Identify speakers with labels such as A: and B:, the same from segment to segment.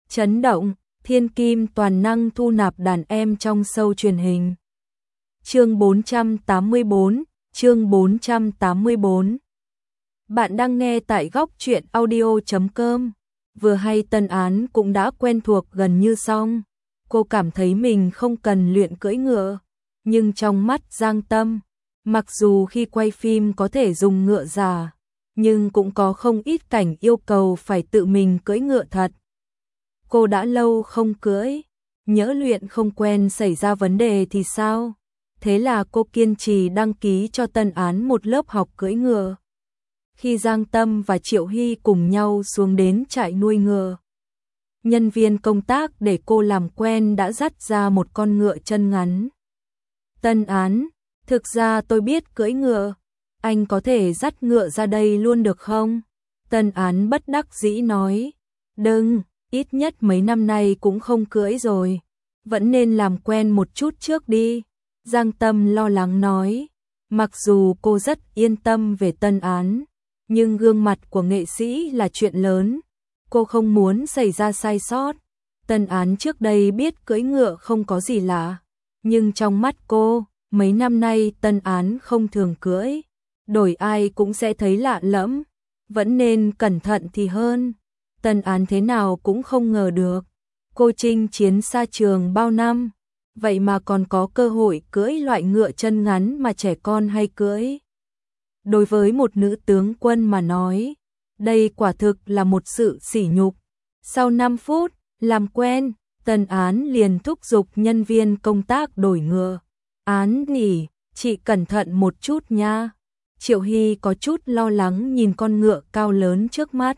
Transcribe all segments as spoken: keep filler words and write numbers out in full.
A: Chấn động, thiên kim toàn năng thu nạp đàn em trong show truyền hình. Chương bốn trăm tám mươi bốn, chương bốn trăm tám mươi bốn. Bạn đang nghe tại góc truyện audio chấm com. Vừa hay tân án cũng đã quen thuộc gần như xong. Cô cảm thấy mình không cần luyện cưỡi ngựa. Nhưng trong mắt Giang Tâm, mặc dù khi quay phim có thể dùng ngựa giả, nhưng cũng có không ít cảnh yêu cầu phải tự mình cưỡi ngựa thật. Cô đã lâu không cưỡi, nhỡ luyện không quen xảy ra vấn đề thì sao? Thế là cô kiên trì đăng ký cho tân án một lớp học cưỡi ngựa. Khi Giang Tâm và Triệu Hy cùng nhau xuống đến trại nuôi ngựa, nhân viên công tác để cô làm quen đã dắt ra một con ngựa chân ngắn. Tân án, thực ra tôi biết cưỡi ngựa, anh có thể dắt ngựa ra đây luôn được không? Tân án bất đắc dĩ nói, đừng, ít nhất mấy năm nay cũng không cưỡi rồi, vẫn nên làm quen một chút trước đi. Giang Tâm lo lắng nói, mặc dù cô rất yên tâm về tân án, nhưng gương mặt của nghệ sĩ là chuyện lớn, cô không muốn xảy ra sai sót. Tân án trước đây biết cưỡi ngựa không có gì lạ, nhưng trong mắt cô, mấy năm nay tân án không thường cưỡi, đổi ai cũng sẽ thấy lạ lẫm, vẫn nên cẩn thận thì hơn. Tân án thế nào cũng không ngờ được, cô chinh chiến xa trường bao năm, vậy mà còn có cơ hội cưỡi loại ngựa chân ngắn mà trẻ con hay cưỡi. Đối với một nữ tướng quân mà nói, đây quả thực là một sự sỉ nhục. Sau năm phút, làm quen, tân án liền thúc giục nhân viên công tác đổi ngựa. Án nhỉ, chị cẩn thận một chút nha. Triệu Hy có chút lo lắng nhìn con ngựa cao lớn trước mắt.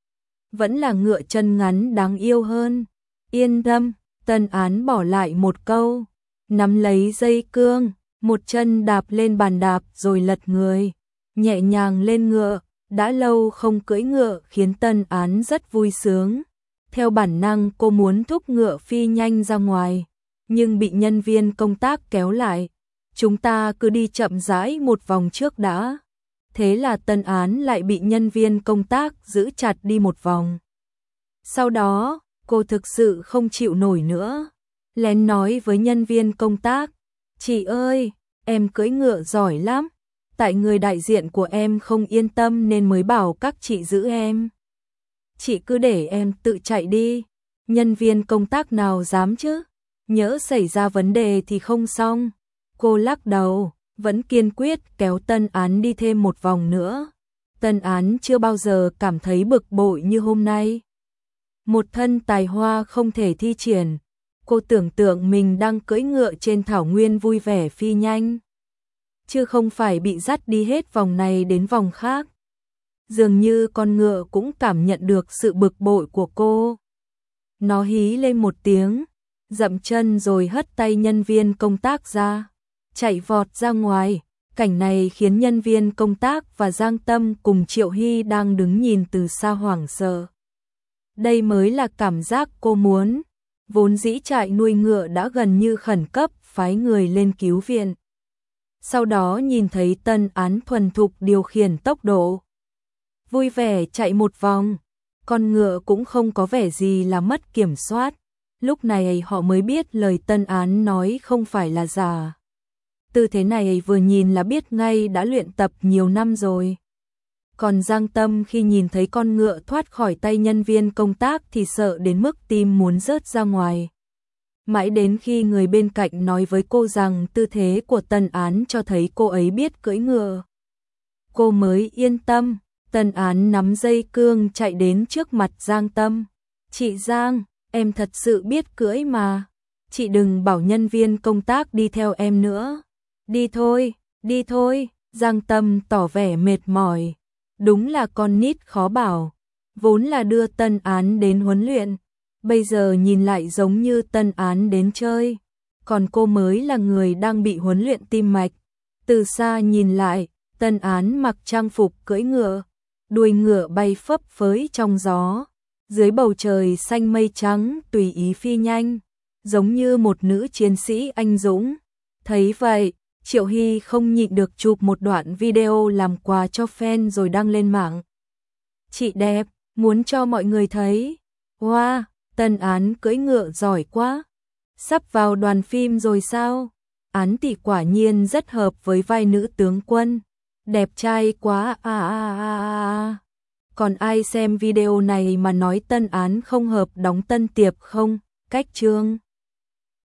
A: Vẫn là ngựa chân ngắn đáng yêu hơn. Yên tâm, tân án bỏ lại một câu, nắm lấy dây cương, một chân đạp lên bàn đạp rồi lật người, nhẹ nhàng lên ngựa. Đã lâu không cưỡi ngựa khiến tân án rất vui sướng. Theo bản năng cô muốn thúc ngựa phi nhanh ra ngoài, nhưng bị nhân viên công tác kéo lại. Chúng ta cứ đi chậm rãi một vòng trước đã. Thế là tân án lại bị nhân viên công tác giữ chặt đi một vòng. Sau đó, cô thực sự không chịu nổi nữa. Lén nói với nhân viên công tác, chị ơi, em cưỡi ngựa giỏi lắm. Tại người đại diện của em không yên tâm nên mới bảo các chị giữ em. Chị cứ để em tự chạy đi. Nhân viên công tác nào dám chứ? Nhỡ xảy ra vấn đề thì không xong. Cô lắc đầu, vẫn kiên quyết kéo tân án đi thêm một vòng nữa. Tân án chưa bao giờ cảm thấy bực bội như hôm nay. Một thân tài hoa không thể thi triển. Cô tưởng tượng mình đang cưỡi ngựa trên thảo nguyên vui vẻ phi nhanh, chứ không phải bị dắt đi hết vòng này đến vòng khác. Dường như con ngựa cũng cảm nhận được sự bực bội của cô. Nó hí lên một tiếng, dậm chân rồi hất tay nhân viên công tác ra, chạy vọt ra ngoài. Cảnh này khiến nhân viên công tác và Giang Tâm cùng Triệu Hy đang đứng nhìn từ xa hoảng sợ. Đây mới là cảm giác cô muốn. Vốn dĩ trại nuôi ngựa đã gần như khẩn cấp phái người lên cứu viện. Sau đó nhìn thấy tân án thuần thục điều khiển tốc độ, vui vẻ chạy một vòng, con ngựa cũng không có vẻ gì là mất kiểm soát. Lúc này họ mới biết lời tân án nói không phải là giả. Tư thế này vừa nhìn là biết ngay đã luyện tập nhiều năm rồi. Còn Giang Tâm khi nhìn thấy con ngựa thoát khỏi tay nhân viên công tác thì sợ đến mức tim muốn rớt ra ngoài. Mãi đến khi người bên cạnh nói với cô rằng tư thế của tân án cho thấy cô ấy biết cưỡi ngựa, cô mới yên tâm. Tân án nắm dây cương chạy đến trước mặt Giang Tâm. Chị Giang, em thật sự biết cưỡi mà. Chị đừng bảo nhân viên công tác đi theo em nữa. Đi thôi, đi thôi. Giang Tâm tỏ vẻ mệt mỏi. Đúng là con nít khó bảo. Vốn là đưa tân án đến huấn luyện, bây giờ nhìn lại giống như tân án đến chơi. Còn cô mới là người đang bị huấn luyện tim mạch. Từ xa nhìn lại, tân án mặc trang phục cưỡi ngựa, đuôi ngựa bay phấp phới trong gió, dưới bầu trời xanh mây trắng tùy ý phi nhanh, giống như một nữ chiến sĩ anh dũng. Thấy vậy, Triệu Hy không nhịn được chụp một đoạn video làm quà cho fan rồi đăng lên mạng. Chị đẹp, muốn cho mọi người thấy. Wow, Tân Án cưỡi ngựa giỏi quá. Sắp vào đoàn phim rồi sao? Án tỷ quả nhiên rất hợp với vai nữ tướng quân. Đẹp trai quá à à à à. Còn ai xem video này mà nói Tân Án không hợp đóng Tân Tiệp không? Cách chương